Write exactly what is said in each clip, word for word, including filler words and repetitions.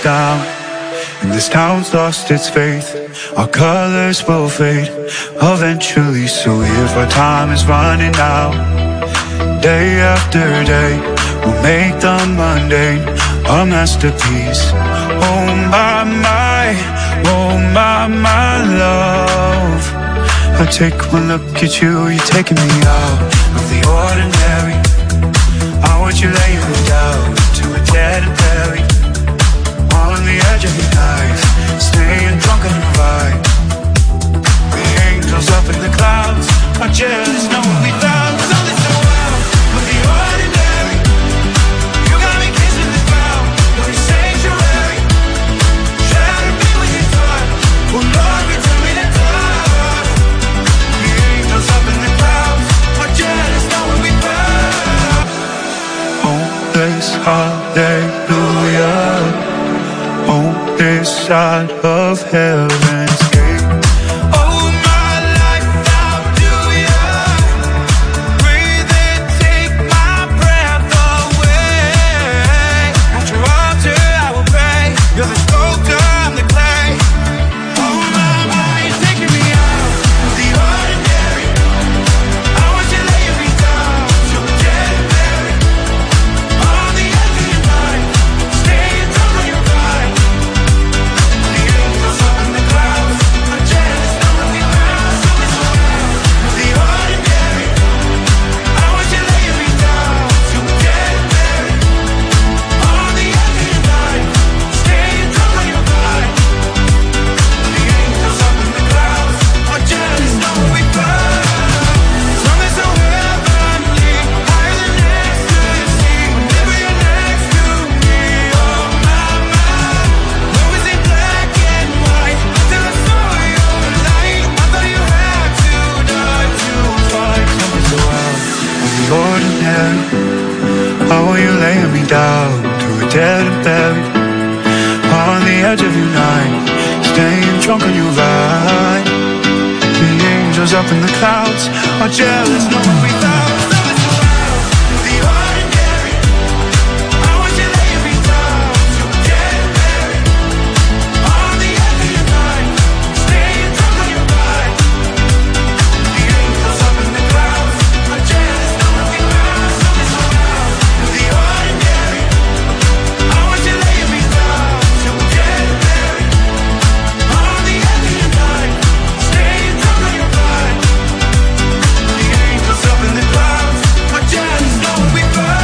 down, and this town's lost its faith. Our colors will fade eventually, so if our time is running out, day after day, we'll make the mundane a masterpiece. Oh my, my, oh my, my love, I take one look at you, you're taking me out of the ordinary. I want you laying me down to a dead and buried, on the edge of your night, staying drunk on the ride. The angels up in the clouds are jealous, know what we found. Something so wild with the ordinary. You got me kissing the ground, you're a sanctuary. Try to be with your thought, oh Lord, return me to God. The angels up in the clouds are jealous, know what we found. Oh, this hallelujah, on this side of heaven's gate. Oh, my life, I'll do ya. Breathe and take my breath away. At your altar, I will pray. You're the sculptor, I'm the clay. Oh, my, my, you're taking me out of the ordinary. I want you laying me down to a dead and buried, on the edge of your night, staying drunk on your ride. The angels up in the clouds are jealous, know what we found. Something so wild with the ordinary. I want you laying me down to a dead and buried, on the edge of your night, staying drunk on your ride. The angels up in the clouds are jealous, know what we found. Something so heavenly, higher than ecstasy. Whenever you're next to me, oh my, my. Love is in black and white till I saw your light. I thought you had to die to find something so wild with the ordinary. How will you laying me down to a dead and buried, on the edge of your night, staying drunk on your ride. The angels up in the clouds are jealous, know what we found. Something so wild with the ordinary. I want you laying me down to a dead and buried, on the edge of your night, staying drunk on your ride. The angels up in the clouds are jealous, know what we found. Something so wild with the ordinary. I want you laying me down to a dead and buried, on the edge of your night, staying drunk on your ride. The angels up in the clouds are jealous, know what we found.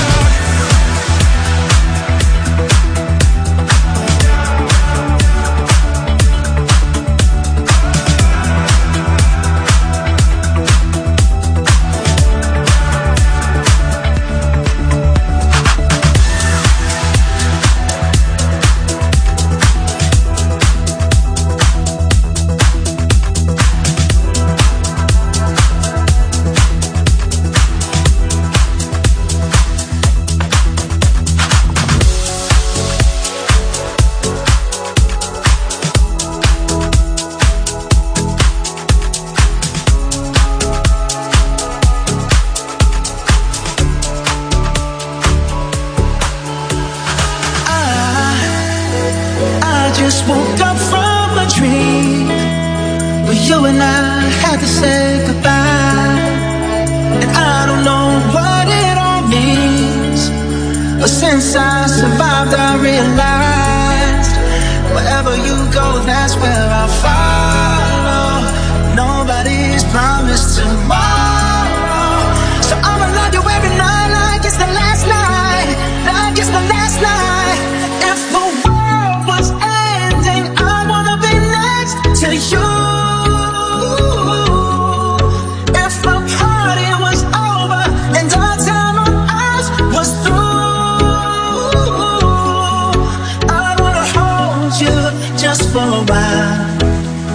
I just woke up from a dream where you and I had to say goodbye. And I don't know what it all means, but since I survived I realized wherever you go, that's where I'll follow. Nobody's promised tomorrow, so I'ma love you every night like it's the last night, like it's the last night. If the world was ending, I wanna be next to you. If the party was over and our time on earth was through, I wanna hold you just for a while.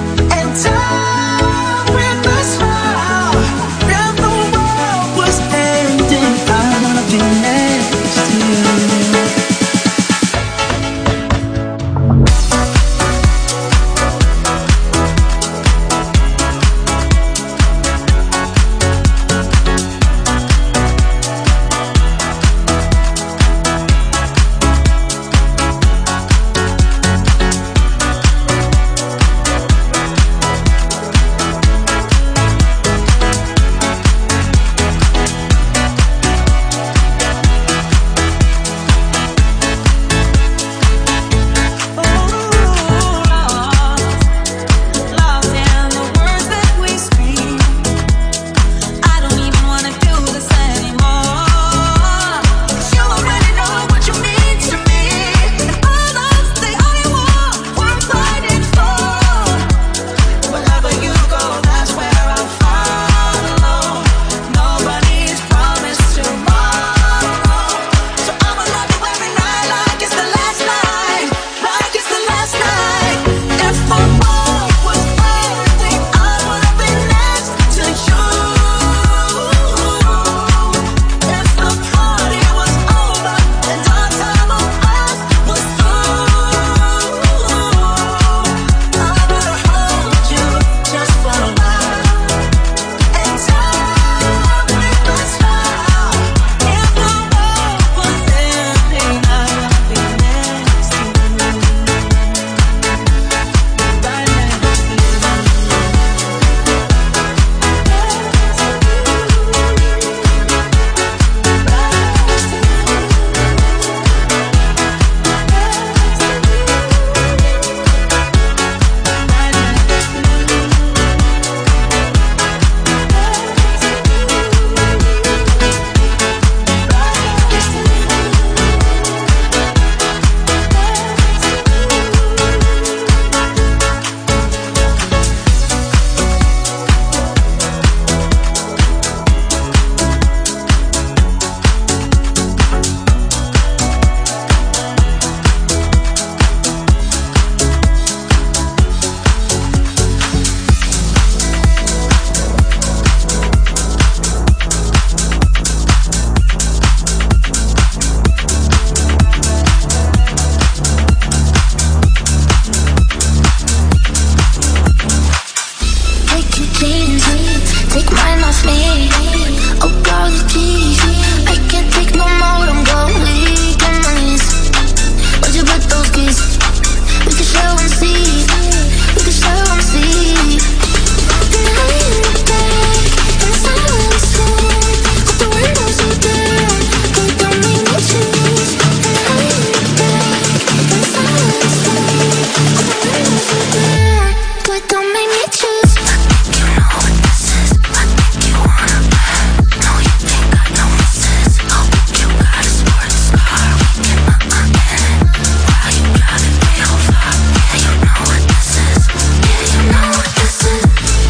take mine off me. Oh, girl, please. I can't take no more, I'm going weak on my knees. Where'd you put those keys? We can show and see. We can show and see. And I in the bed, in the silence room, with the windows open, but don't make me choose. And I in the bed, in the silence room, with the windows open, but don't make me choose. I think you know what this is. I think you wanna bet. No, you think I know this is. Oh, you got a sports car. We can uh-uh in it. While you driving real far. Yeah, you know what this is. Yeah, you know what this is.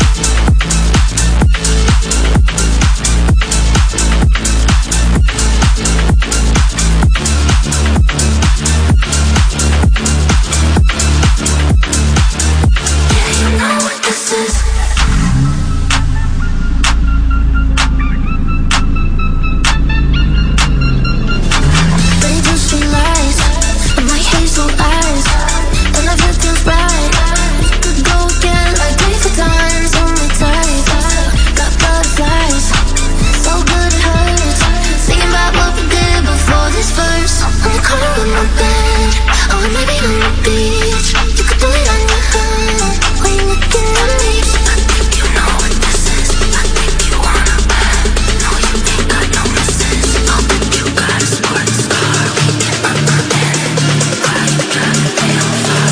Yeah, you know what this is. Pretty blue street lights, and my hazel eyes, and everything feels right. We could go again like different times on my type. Got butterflies, so good it hurts. Thinking about what we did before this verse. I'm caught in my bed, or maybe on the beach. You could do it on your own when you're looking at me. I think you know what this is. I think you wanna bet. No, you think I know this is. Oh, you got a sports car. We can uh-uh in it. While you driving real far.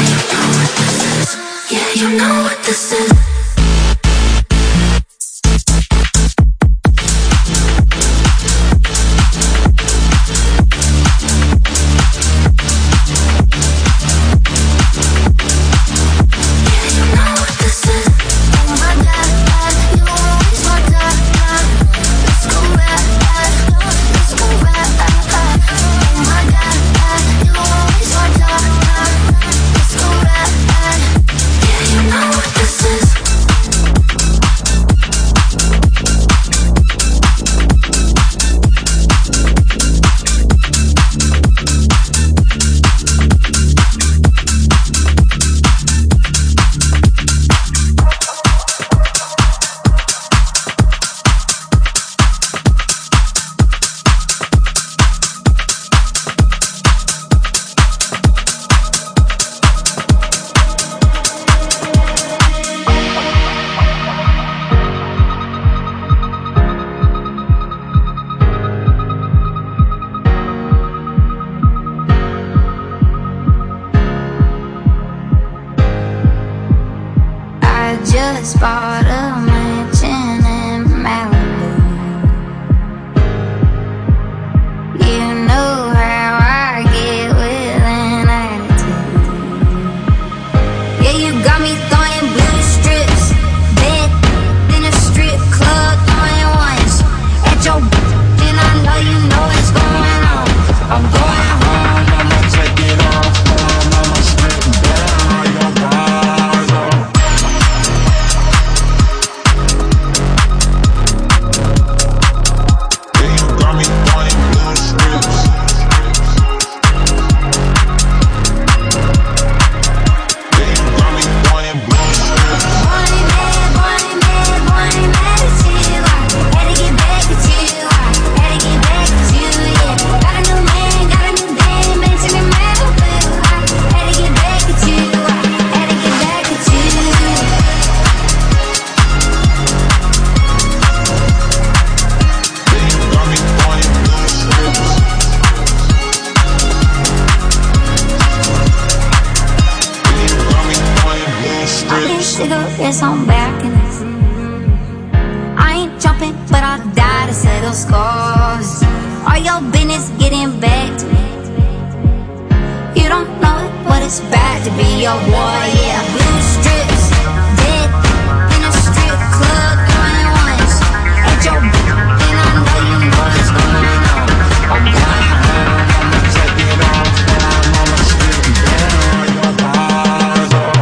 Yeah, you know what this is. Yeah, you know what this is. Yeah, you know what this is. Oh my God, God, you always my God, God. Let's go rap, let's go rap. Oh my God, God, you always my God, God. Let's go rap. Yeah, you know what this is. I just bought a mansion in Malibu. You know how I get with an attitude. Yeah, you got me throwing blue strips, bed in a strip club, throwing ones at your and I know you know what's going on. I'm going home, I'ma take it off, I'ma strip down your bars off. Yeah, you got me throwing blue strips. Yeah, you got me throwing blue strips. Born and mad, born and mad, born and mad at you. I had to get back at you. I had to get back at you, yeah. Got a new man, got a new dame, mansion in Malibu. I had to get back at you. I had to get back at you. Yeah, you got me throwing blue strips. Yeah, you got me throwing blue These strips. cigarettes on balconies. I ain't jumping, but I'll die to settle scores. All your business getting back to me. You don't know it, but it's bad to be your boy, yeah. Blue strips, dead in a strip club, throwing ones at your and I know you know what's going on. I'm going home, I'ma take it off, I'ma strip down your bars off.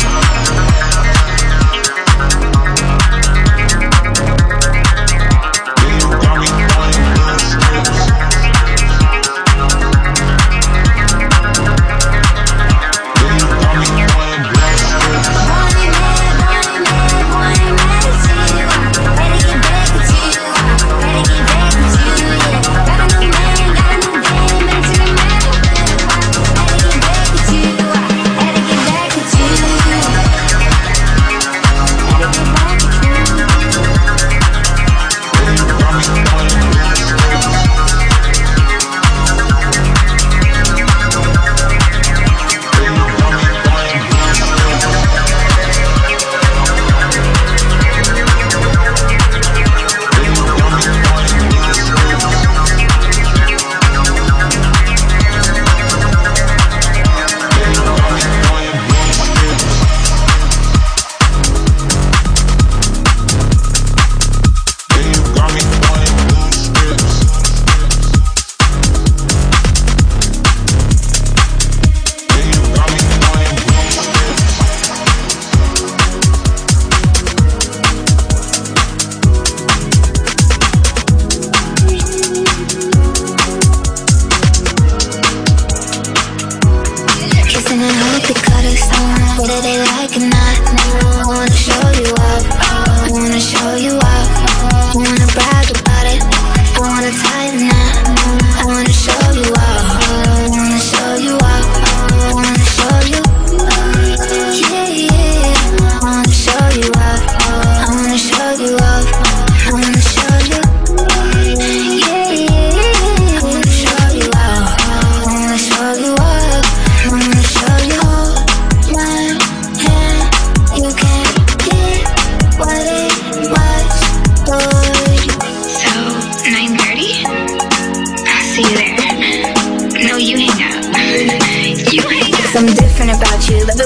Yeah, you got me throwing blue strips. Yeah, you got me throwing blue strips.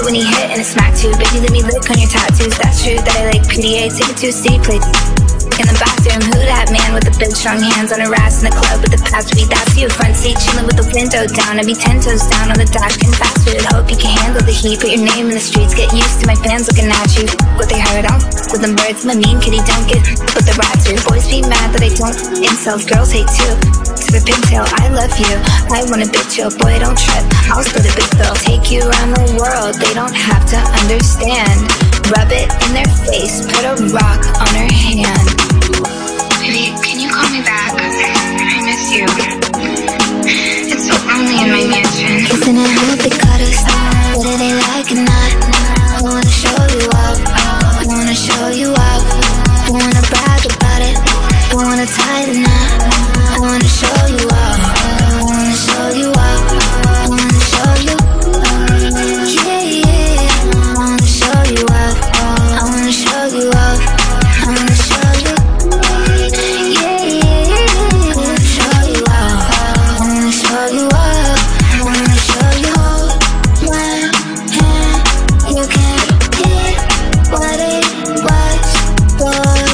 when he hit and it smacked you. Baby, let me lick on your tattoos. That's true that I like P D A. Take it to a city place in the bathroom. Who that man with the big strong hands on a ass in the club with the past beat? That's you. Front seat chilling with the window down. I'd be ten toes down on the dash getting fast food. Hope you can handle the heat. Put your name in the streets. Get used to my fans looking at you. What they heard, I don't f- with them birds. I'm a mean kitty, don't get with the rats here. Boys be mad that I don't incels. Girls hate too. To the pigtail, I love you. I want a bitch, yo, boy, don't trip. I'll split a big bill. Take you around the world. They don't have to understand. Rub it in their face. Put a rock on her hand. Baby, can you call me back? I miss you. It's so lonely in my mansion. Kissing and hope they cut us. Whether they like it or not, I wanna show you up. I wanna show you up. I wanna brag about it. I wanna tie the knot. I wanna show you up. I wanna show you up. I wanna show you. Yeah, yeah. I wanna show you up. I wanna show you up. I wanna show you. Yeah, yeah. I wanna show you up. I wanna show you up. I wanna show you up. One hand, you can't get what it was, boy.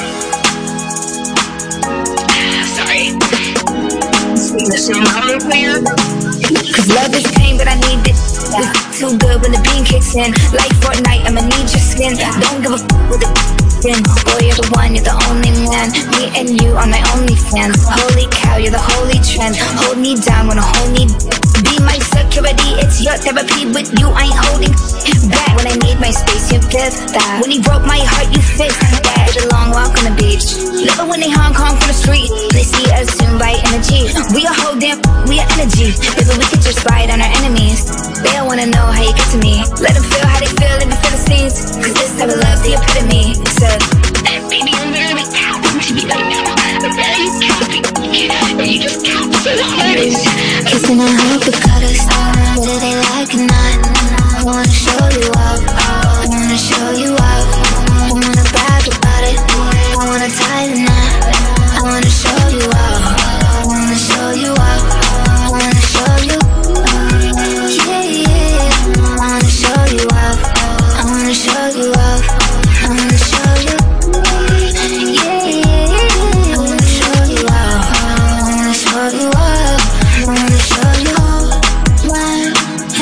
Sorry. Sing the same color player. Cause love is pain, but I need it. It's too good when the beam kicks in. Like Fortnite, I'ma need your skin. Don't give a f with it. Boy, you're the one, you're the only man. Me and you are my only fans. Holy cow, you're the holy trend. Hold me down when I hold me. Be my security, it's your therapy. With you, I ain't holding back. When I need my space, you give that. When he broke my heart, you fixed that. Did a long walk on the beach. Love it when they Hong Kong from the street. They see us soon by energy. We are whole damn, we are energy. Baby, we could just ride on our enemies. They don't wanna know how you get to me. Let them feel how they feel in the Philistines. Cause this type of love's the epitome. So, baby, I'm really counting to be right now. I'm really counting. And you just count so hard. Kissing and hope it cut us. Whether they like it or not, I wanna show you up. I wanna show you up. I wanna brag about it. I wanna tie the knot. I wanna show you up. I wanna show you up. I wanna show you. Yeah, yeah. I wanna show you up. I wanna show you up. I wanna show you. Yeah, yeah. I wanna show you up. I wanna show you up. I wanna show you. One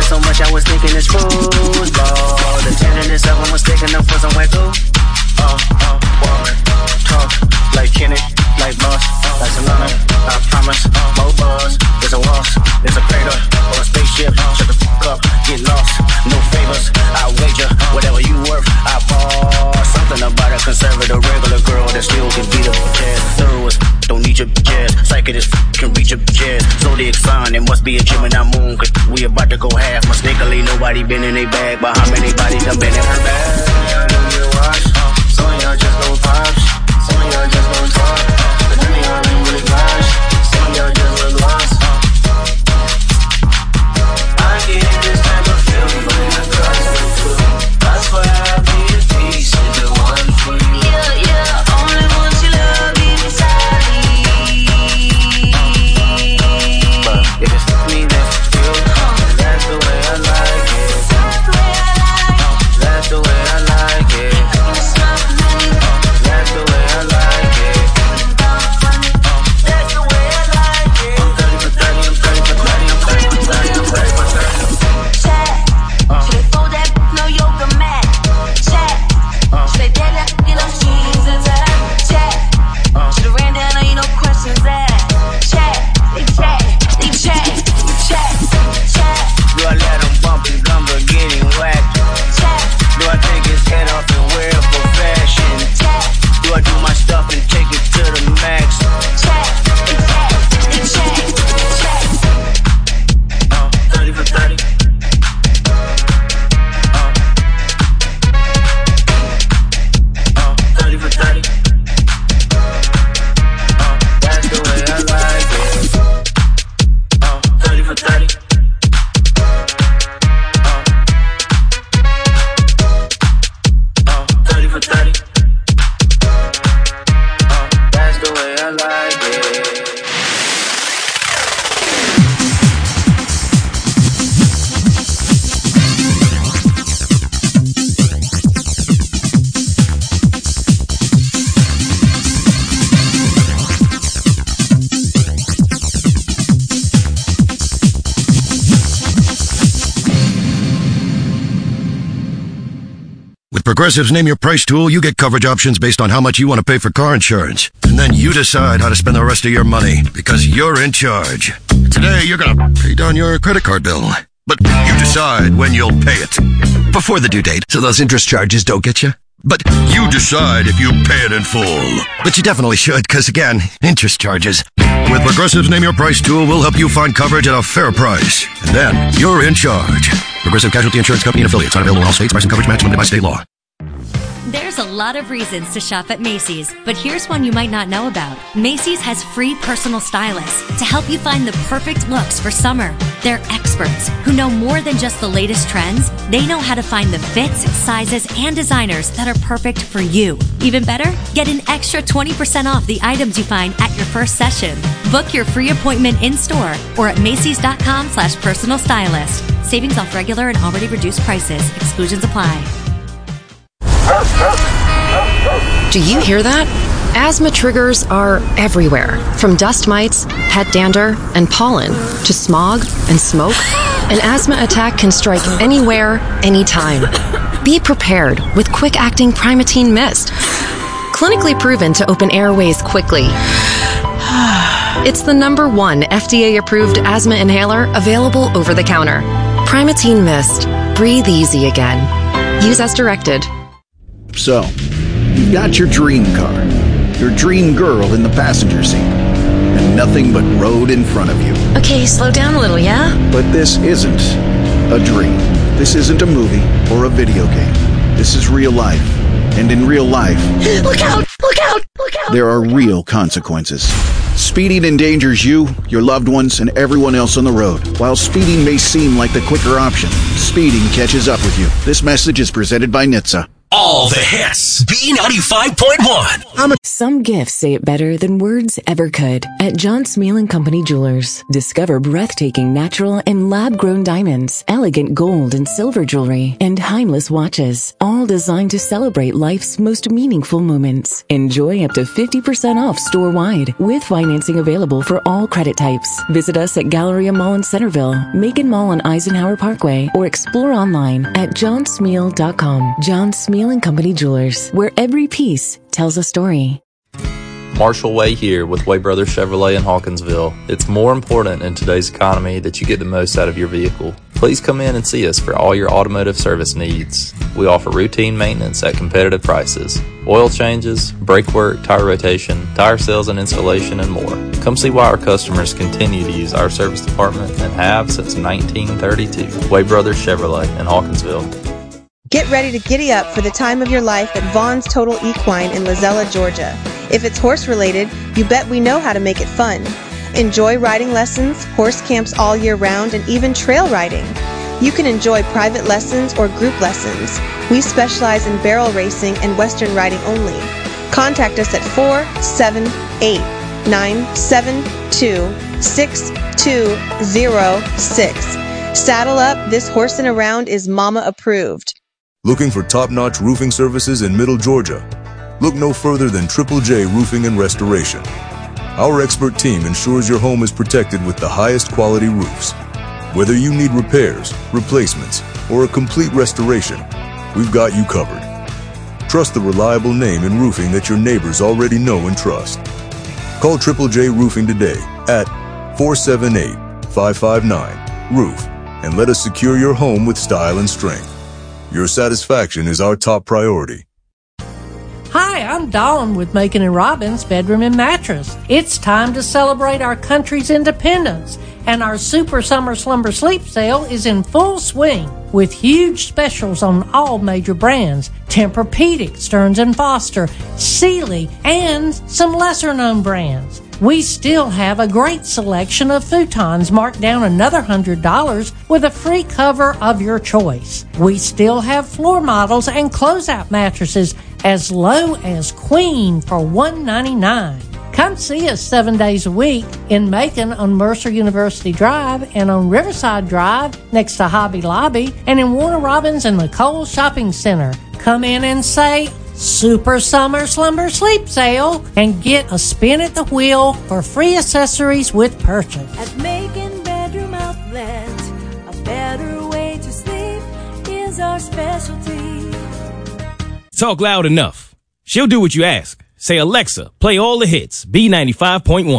smiling so much I was thinking it's football. The tenderness of them was sticking up for somewhere cool. Oh, oh, walk, talk, like Kenny, like Boss, like Solana, I promise, more buzz, there's a waltz, there's a crater, or a spaceship, shut the fuck up, get lost, no favors, I wager, whatever you worth, I ball, something about a conservative regular girl that still can beat up jazz, thorough, don't need your jazz, psychic as can reach your jazz, zodiac sign, it must be a Gemini moon, cause we about to go half, mistakenly nobody been in a bag, but how many bodies done been in her bag? Some of y'all just go pops, some of y'all just go talk, but none of y'all ain't really gosh, some of y'all just look lost. I get this type of feeling when I cross the foot. That's why I be at peace with the one for you. Yeah, yeah, only want you love inside me. But if it's me, then you, that's the way I like it. That's the way I like it. That's the way I like it. That's the way I like it. I'm thirty for thirty, I'm thirty for thirty, I'm thirty for thirty, I'm thirty for thirty. Chat, je vais fold that no yoga mat. Chat, je vais dead that in those jeans and that. Chat, should've ran down, ain't no questions asked. Chat, they chat, they chat, they chat, chat. Do I let them bump his gumbo getting whacked? Chat, Do I take his head off and wear it for fashion? chat, Do I do my stuff and take it to the max? chat, they chat, they chat, they chat. Uh, thirty for thirty. Uh, uh, thirty for thirty. Uh, that's the way I like it. Uh, thirty for thirty. Uh, uh, thirty for thirty. Uh, that's the way I like it. With Progressive's Name Your Price tool, you get coverage options based on how much you want to pay for car insurance. And then you decide how to spend the rest of your money, because you're in charge. Today, you're going to pay down your credit card bill. But you decide when you'll pay it. Before the due date, so those interest charges don't get you. But you decide if you pay it in full. But you definitely should, because again, interest charges. With Progressive's Name Your Price tool, we'll help you find coverage at a fair price. And then, you're in charge. Progressive Casualty Insurance Company and affiliates. Not available in all states. Price and coverage match limited by state law. There's a lot of reasons to shop at Macy's, but here's one you might not know about. Macy's has free personal stylists to help you find the perfect looks for summer. They're experts who know more than just the latest trends. They know how to find the fits, sizes, and designers that are perfect for you. Even better, get an extra twenty percent off the items you find at your first session. Book your free appointment in-store or at Macys.com slash personal stylist. Savings off regular and already reduced prices. Exclusions apply. Do you hear that? Asthma triggers are everywhere, from dust mites, pet dander, and pollen, to smog and smoke. An asthma attack can strike anywhere, anytime. Be prepared with quick-acting Primatene Mist. Clinically proven to open airways quickly. It's the number one F D A-approved asthma inhaler available over the counter. Primatene Mist. Breathe easy again. Use as directed. So, you've got your dream car, your dream girl in the passenger seat, and nothing but road in front of you. Okay, slow down a little, yeah? But this isn't a dream. This isn't a movie or a video game. This is real life. And in real life, Look out! Look out! Look out! there are real consequences. Speeding endangers you, your loved ones, and everyone else on the road. While speeding may seem like the quicker option, speeding catches up with you. This message is presented by N H T S A. All the hits. B ninety-five point one. Some gifts say it better than words ever could. At John Smeal and Company Jewelers, discover breathtaking natural and lab-grown diamonds, elegant gold and silver jewelry, and timeless watches, all designed to celebrate life's most meaningful moments. Enjoy up to fifty percent off store-wide, with financing available for all credit types. Visit us at Galleria Mall in Centerville, Macon Mall on Eisenhower Parkway, or explore online at john smeal dot com. John Smeal and Company Jewelers, where every piece tells a story. Marshall Way here with Way Brothers Chevrolet in Hawkinsville. It's more important in today's economy that you get the most out of your vehicle. Please come in and see us for all your automotive service needs. We offer routine maintenance at competitive prices, oil changes, brake work, tire rotation, tire sales and installation, and more. Come see why our customers continue to use our service department and have since nineteen thirty-two. Way Brothers Chevrolet in Hawkinsville. Get ready to giddy up for the time of your life at Vaughn's Total Equine in Lozella, Georgia. If it's horse-related, you bet we know how to make it fun. Enjoy riding lessons, horse camps all year round, and even trail riding. You can enjoy private lessons or group lessons. We specialize in barrel racing and western riding only. Contact us at four seven eight, nine seven two, six two zero six. Saddle up, this horsing around is mama approved. Looking for top-notch roofing services in Middle Georgia? Look no further than Triple J Roofing and Restoration. Our expert team ensures your home is protected with the highest quality roofs. Whether you need repairs, replacements, or a complete restoration, we've got you covered. Trust the reliable name in roofing that your neighbors already know and trust. Call Triple J Roofing today at four seven eight, five five nine, roof and let us secure your home with style and strength. Your satisfaction is our top priority. Hi, I'm Dawn with Macon and Robbins Bedroom and Mattress. It's time to celebrate our country's independence, and our Super Summer Slumber Sleep sale is in full swing with huge specials on all major brands: Tempur-Pedic, Stearns and Foster, Sealy, and some lesser-known brands. We still have a great selection of futons marked down another one hundred dollars with a free cover of your choice. We still have floor models and closeout mattresses as low as queen for one hundred ninety-nine dollars. Come see us seven days a week in Macon on Mercer University Drive and on Riverside Drive next to Hobby Lobby and in Warner Robins and the Cole Shopping Center. Come in and say, Super Summer Slumber Sleep Sale, and get a spin at the wheel for free accessories with purchase. At Macon Bedroom Outlet, a better way to sleep is our specialty. Talk loud enough. She'll do what you ask. Say, Alexa, play all the hits. B ninety-five point one.